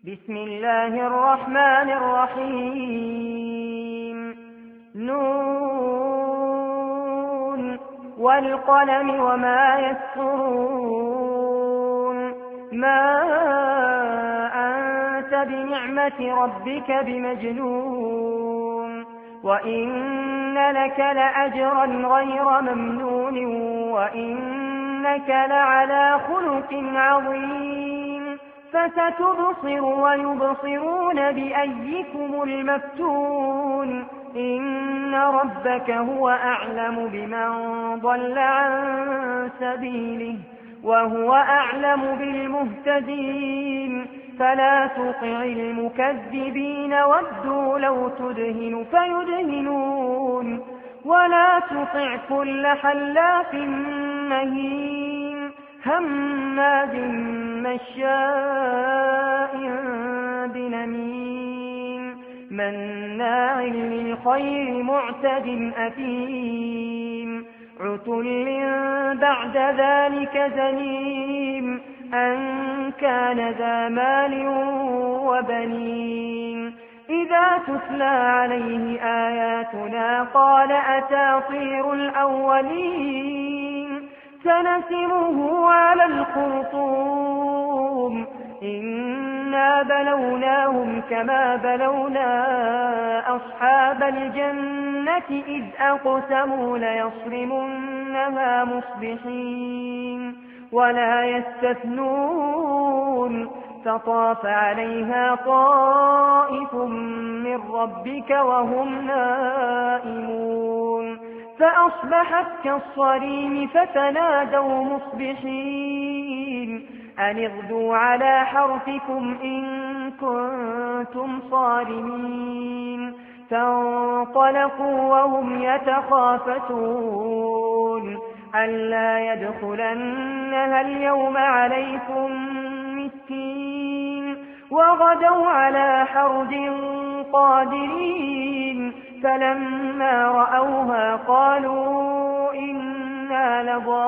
بسم الله الرحمن الرحيم نون والقلم وما يسطرون ما أنت بنعمة ربك بمجنون وإن لك لأجرا غير ممنون وإنك لعلى خلق عظيم فستبصر ويبصرون بأيكم المفتون إن ربك هو أعلم بمن ضل عن سبيله وهو أعلم بالمهتدين فلا تطع المكذبين ودوا لو تدهن فيدهنون ولا تطع كل حلاف مهين هماز مشاء بنميم مناع للخير معتد أثيم عتل بعد ذلك زنيم أن كان ذا مال وبنين إذا تتلى عليه آياتنا قال أساطير الأولين سنسمه على الخرطوم إنا بلوناهم كما بلونا أصحاب الجنة إذ أقسموا ليصرمنها مصبحين ولا يستثنون فطاف عليها طائف من ربك وهم نائمون فأصبحت كالصريم فتنادوا مصبحين أن اغدوا على حرثكم إن كنتم صارمين فانطلقوا وهم يتخافتون ألا يدخلنها اليوم عليكم مسكين وغدوا على حرد قادرين فلما رأوها قالوا إنا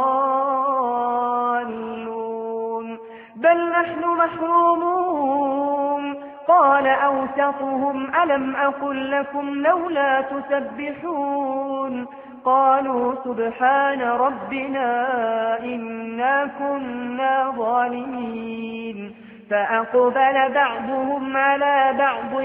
لضالون بل نحن محرومون قال أوسطهم ألم أقل لكم لولا تسبحون قالوا سبحان ربنا إنا كنا ظالمين فأقبل بعضهم على بعض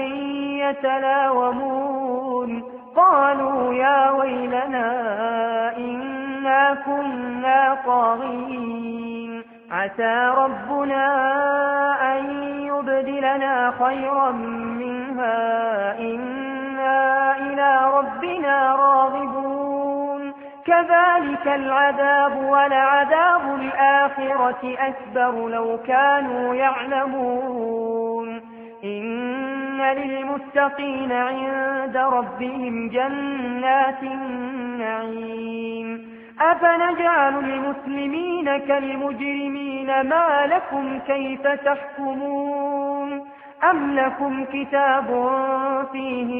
يتلاومون قالوا يا ويلنا إنا كنا طاغين عسى ربنا أن يبدلنا خيرا منها إنا إلى ربنا راغبون كذلك العذاب ولعذاب الآخرة أكبر لو كانوا يعلمون إن للمتقين عند ربهم جنات النعيم أفنجعل المسلمين كالمجرمين ما لكم كيف تحكمون أم لكم كتاب فيه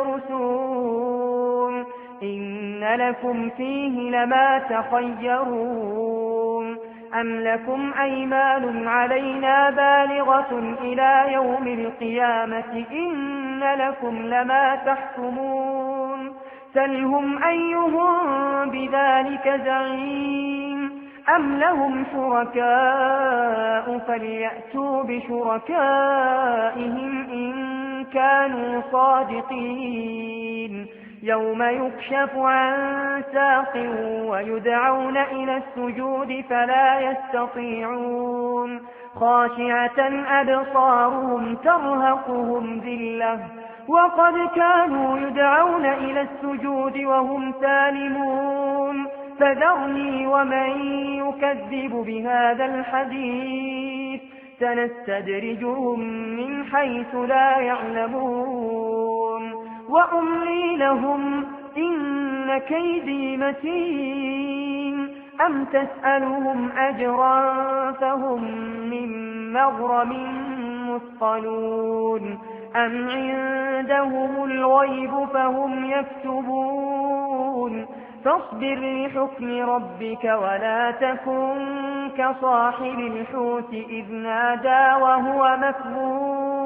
تدرسون إن لكم فيه لما تخيرون أم لكم أيمان علينا بالغة إلى يوم القيامة إن لكم لما تحكمون سلهم أيهم بذلك زعيم أم لهم شركاء فليأتوا بشركائهم إن كانوا صادقين يوم يكشف عن ساق ويدعون إلى السجود فلا يستطيعون خاشعة أبصارهم ترهقهم ذلة وقد كانوا يدعون إلى السجود وهم سالمون فذرني ومن يكذب بهذا الحديث سنستدرجهم من حيث لا يعلمون وأملي لهم إن كيدي متين أم تسألهم أجرا فهم من مغرم مثقلون أم عندهم الغيب فهم يكتبون فاصبر لحكم ربك ولا تكن كصاحب الحوت إذ نادى وهو مكظوم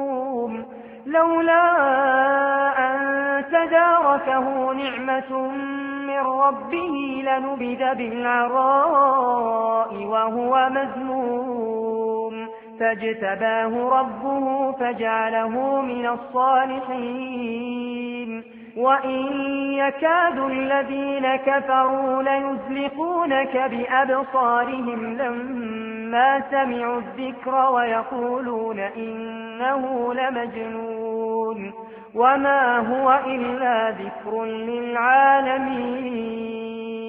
مجنون لولا أن تداركه نعمة من ربه لنبذ بالعراء وهو مذموم فاجتباه ربه فجعله من الصالحين وإن يكاد الذين كفروا ليزلقونك بأبصارهم لما سمعوا الذكر ويقولون إنه لمجنون وما هو إلا ذكر للعالمين